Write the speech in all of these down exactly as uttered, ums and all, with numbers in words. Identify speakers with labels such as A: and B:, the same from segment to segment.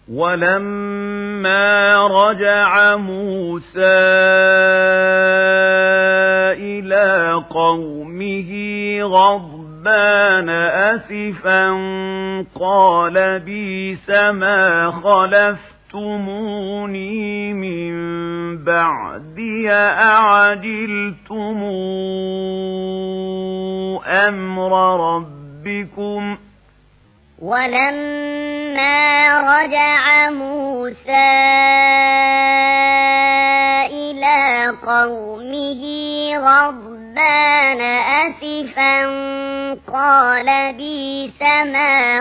A: ولما رجع موسى إلى قومه غضبان أسفا قال بئس ما خلفتموني من بعدي أعجلتم أمر ربكم.
B: ولما رجع موسى إلى قومه غضبان أسفا قال بئس ما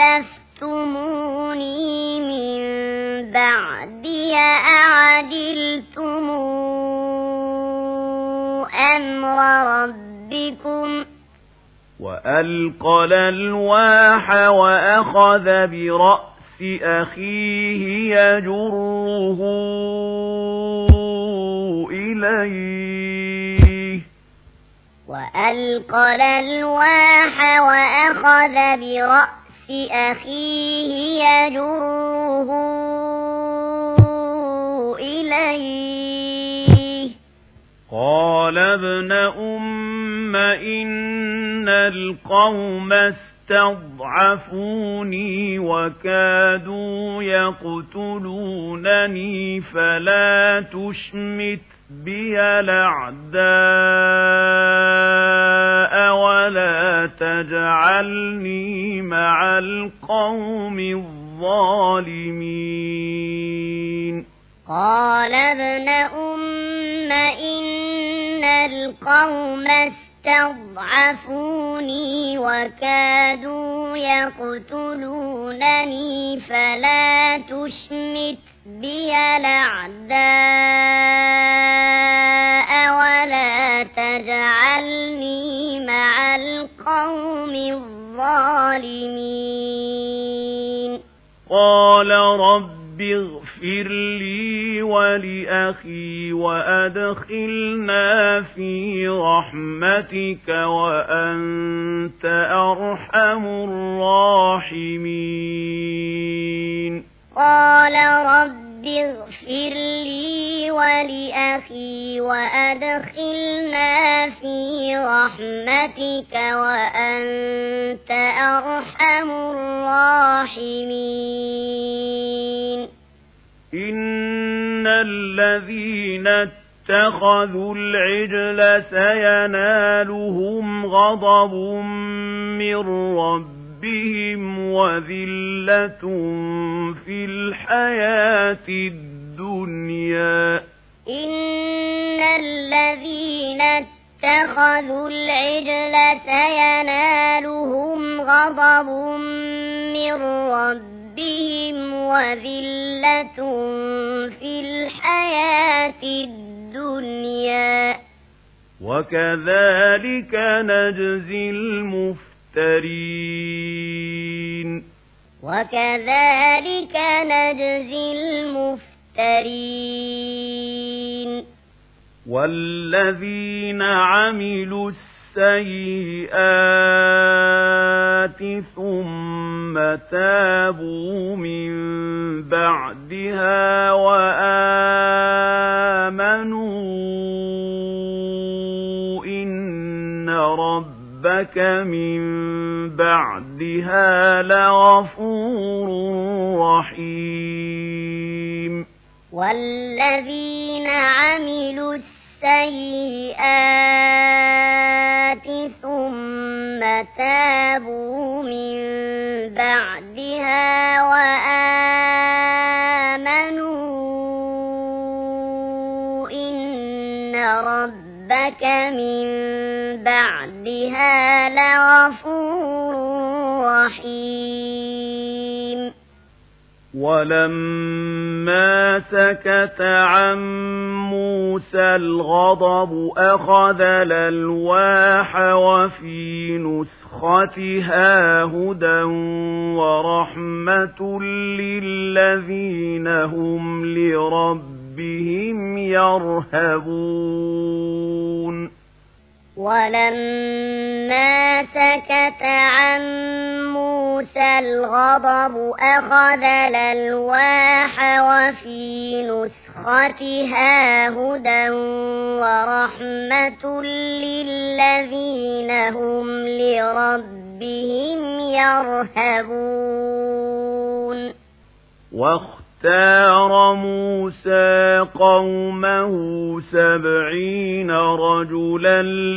B: خلفتموني من بعدي أعجلتم أمر ربكم.
A: وألقى الألواح وأخذ برأس أخيه يجره إليه
B: وألقى الألواح وأخذ برأس أخيه يجره إليه
A: قال ابن أم إن القوم استضعفوني وكادوا يقتلونني فلا تشمت بي الأعداء ولا تجعلني مع القوم الظالمين.
B: قال ابن أم إن القوم استضعفوني وكادوا يقتلونني فلا تشمت بي الأعداء ولا تجعلني مع القوم الظالمين.
A: قال رب اغفر لي ولأخي وأدخلنا في رحمتك وأنت أرحم الراحمين.
B: قال رب اغفر لي ولأخي وأدخلنا في رحمتك وأنت أرحم الراحمين.
A: إن الذين اتخذوا العجل سينالهم غضب من ربهم وذلة في الحياة الدنيا.
B: إن الذين اتخذوا العجل سينالهم غضب من ربهم وذلة في الحياة الدنيا.
A: وكذلك نجزي المفترين.
B: وكذلك نجزي المفترين.
A: والذين عملوا السيئات ثم تابوا من بعدها وآمنوا إن ربك من بعدها لغفور رحيم.
B: والذين عملوا السيئات ثم تابوا من بعدها وآمنوا إن ربك من بعدها لغفور رحيم.
A: ولما سكت عن موسى الغضب أخذ الألواح وفي نسختها هدى ورحمة للذين هم لربهم يرهبون.
B: ولما فلما سكت عن موسى الغضب أخذ الألواح وفي نسختها هدى ورحمة للذين هم لربهم يرهبون.
A: واختار موسى قومه سبعين رجلا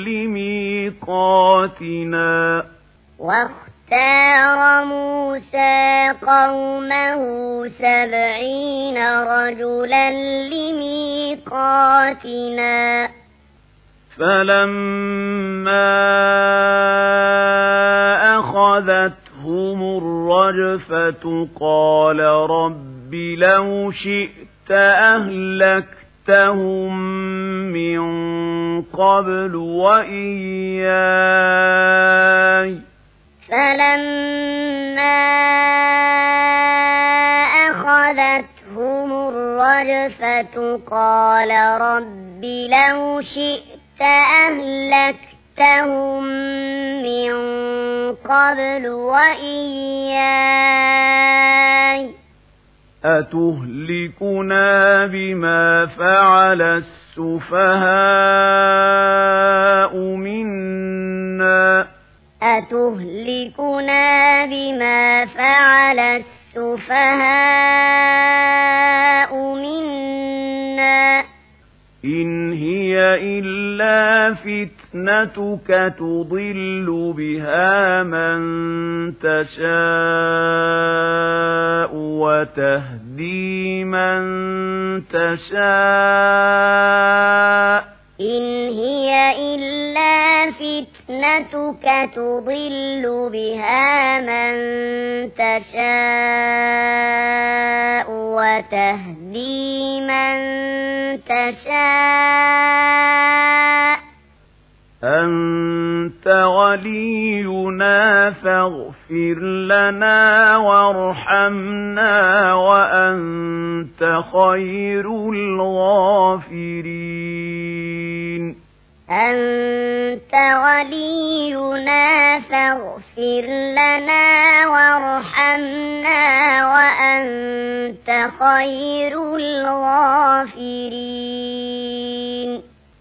A: لميقاتنا
B: واختار موسى قومه سبعين رجلا لميقاتنا
A: فلما أخذتهم الرجفة قال رب لو شئت أهلكتهم من قبل وإياي
B: فلما أخذتهم الرجفة قال رب لو شئت أهلكتهم من قبل وإياي
A: أتهلكنا بما فعل السفهاء منا
B: أتهلكنا بما فعل السفهاء منا
A: إن هي إلا فتنتك تضل بها من تشاء وتهدي من تشاء
B: إن هي إلا فتنتك تضل بها من تشاء وتهدي من تشاء
A: أنت ولينا فاغفر لنا وارحمنا وأنت خير الغافرين
B: أنت ولينا فاغفر لنا وارحمنا، وأنت خير الغافرين. أنت ولينا فاغفر لنا وارحمنا، وأنت خير الغافرين. أنت ولينا فاغفر لنا وارحمنا، وأنت خير الغافرين. أنت ولينا فاغفر لنا وارحمنا، وأنت خير الغافرين. أنت ولينا فاغفر لنا وارحمنا، وأنت خير الغافرين.